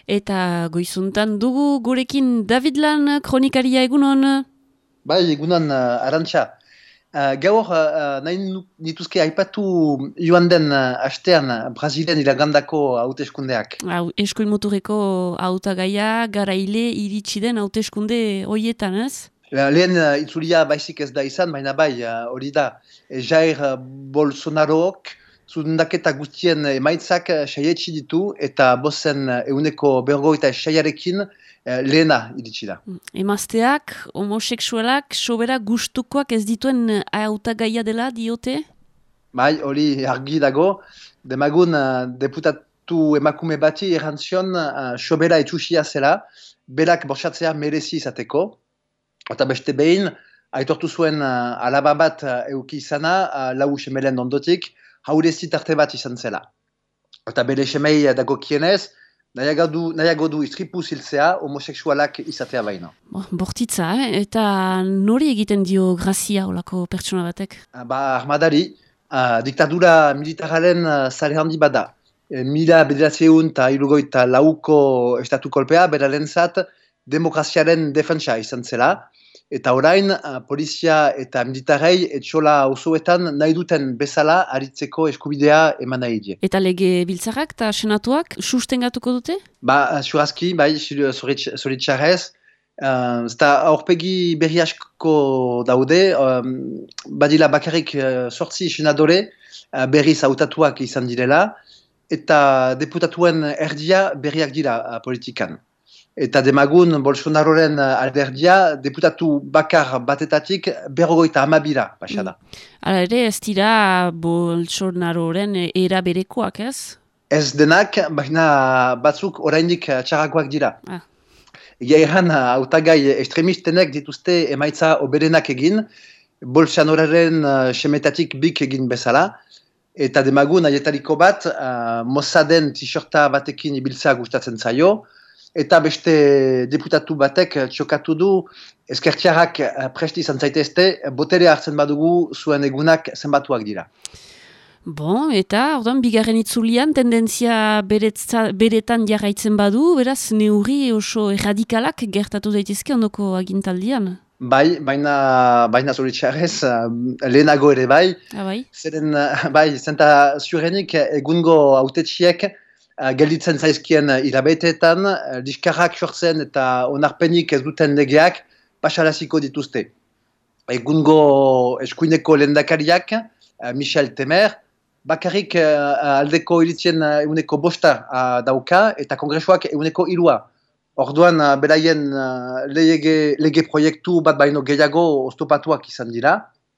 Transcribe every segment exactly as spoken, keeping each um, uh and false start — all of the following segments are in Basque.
Eta goizuntan dugu gurekin David Lan kronikaria egunon. Bai, egunon uh, Arantxa. Uh, gaur, uh, nahi nu- nituzke aipatu joan den uh, astean uh, Brasilen iragandako hauteskundeak. Hau, eskuin muturreko hautagaia garaile iritsi den hauteskunde hoietan, ez? Uh, lehen uh, itzulia baizik ez da izan, baina bai, uh, hori da. E, Jair uh, Bolsonarook zundaketa guztien emaitzak uh, saietsi ditu eta bozen uh, euneko bergoita saiarekin uh, lehena iritsi da. Emazteak, homoseksualak, sobera gustukoak ez dituen hautagaia dela diote? Bai, hori argi dago, demagun uh, deputatu emakume bati errantzion uh, sobera etxusia zela, berak borsatzea merezi izateko, eta beste behin, aitortu zuen uh, alaba bat uh, euki izana, uh, lau semelen ondotik, haurezi tarte bat izan zela. Eta bere semei dagokienez, nahiago du, nahiago du istripu ziltzea homoseksualak izatea baino. Bo, bortitza, eh? Eta nori egiten dio grazia olako pertsona batek? Uh, Ba, armadari, uh, diktadura militararen uh, zale handi bada. E, mila bederatziehun eta hirurogeita lauko estatu kolpea, berarentzat demokraziaren defentsa izan zela. Eta orain, uh, polizia eta militarrei etxola osoetan nahi duten bezala aritzeko eskubidea eman nahi die. Eta lege biltzarrak eta senatuak sustengatuko dute? Ba, surazki, bai, zoritxarrez, uh, ez da aurpegi berri asko daude, um, badila bakarrik uh, sortzi senadore uh, berriz hautatuak izan direla, eta deputatuen erdia berriak dira uh, politikan. Eta demagun Bolsonaroren alderdia deputatu bakar batetatik berrogoita hamabira pasada. Hala ere, ez dira Bolsonaroren era berekoak, ez? Ez denak, baina batzuk oraindik txarrakoak dira. Ah. Egia erran, hautagai estremistenek dituzte emaitza oberenak egin, Bolsonaroren uh, semetatik bik egin bezala, eta demagun aietariko bat, uh, Mossaden t-shirta batekin ibiltzea gustatzen zaio, eta beste deputatu batek txokatu du ezkertiarrak presti izan zaitezte, botere hartzen badugu zuen egunak zenbatuak dira. Bon, eta ordan bigarren itzulian tendentzia beretza, beretan jarraitzen badu, beraz neurri oso erradikalak gertatu daitezke ondoko agintaldian. Bai, baina, baina zoritxarrez, lehenago ere bai. Ah, bai? Zeren, bai, zenta zurenik egungo autetxiek gelditzen zaizkien hilabeteetan, diskarrak sortzen eta onarpenik ez duten legeak pasaraziko dituzte. Egungo eskuineko lehendakariak, Michel Temer, bakarrik aldeko iritzien eguneko bosta dauka eta kongresuak eguneko hilua. Orduan beraien lege, lege proiektu bat baino gehiago oztopatuak izan dira.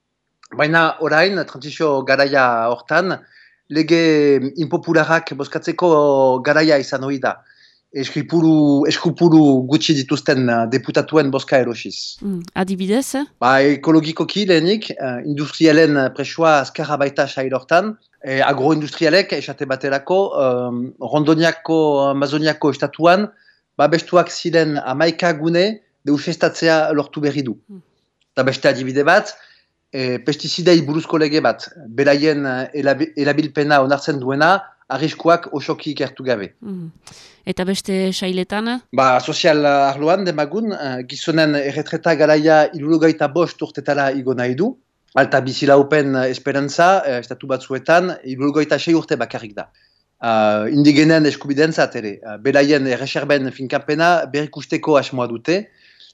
Baina orain, transizio garaia hortan, lege impopularak bozkatzeko garaia izan hori da. Eskupuru, eskupuru gutxi dituzten deputatuen bozka erosiz. Mm, adibidez? Eh? Ba, ekologikoki lehenik, industrialen presua azkarra baita sail hortan, e, agroindustrialek esate baterako, um, Rondoniako, Amazoniako estatuan, babestuak ziren hamaika gune deusestatzea lortu berri du. Mm. Eta beste adibide bat, E, pestizidei buruzko lege bat, beraien erabilpena onartzen duena, arriskuak osoki ikertu gabe. Mm. Eta beste sailetan? Ba, sozial arloan, demagun, gizonen erretreta garaia hirurogeita bost urtetara igo nahi du, alta bizilaupen esperantza, estatu batzuetan, hirurogeita sei urte bakarrik da. Uh, indigenen eskubidentzat ere, uh, beraien erreserben finkapena berrikusteko asmoa dute,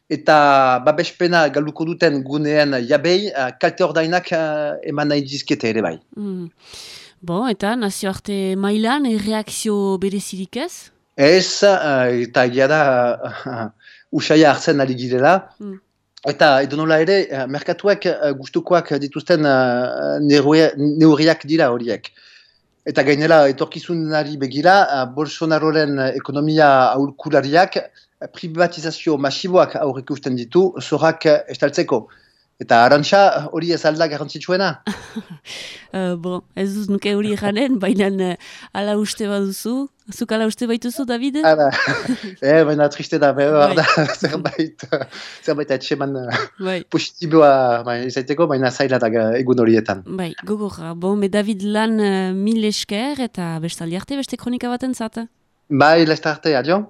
eta babespena galduko duten guneen jabei, uh, kalte ordainak uh, eman nahi dizkete ere bai. Mm. Bon, eta nazioarte mailan erreakzio berezirik ez? Ez, uh, eta egia da uh, usaia hartzen ari girela. Mm. Eta edonola ere, uh, merkatuak uh, gustukoak dituzten uh, neurriak dira horiek. Eta gainera, etorkizunari begira, uh, Bolsonaroren ekonomia aholkulariak privatizazio masiboak aurrik usten ditu, zorrak estaltzeko. Eta Arantxa, hori ez alda garrantzitsuena? uh, bon, ez duz nuke hori eranen, baina uh, ala uste baduzu. Zuk ala uste baituzu, David? Hala, eh, baina triste da, behar da, zerbait, zerbait etxeman bai. Positiboa bai, izaiteko, baina zaila da egun horietan. Bai, gogorra. Bon, be David Lan uh, mil esker eta bestaldi arte, beste kronika baten zata. Bai, lesta arte, adio.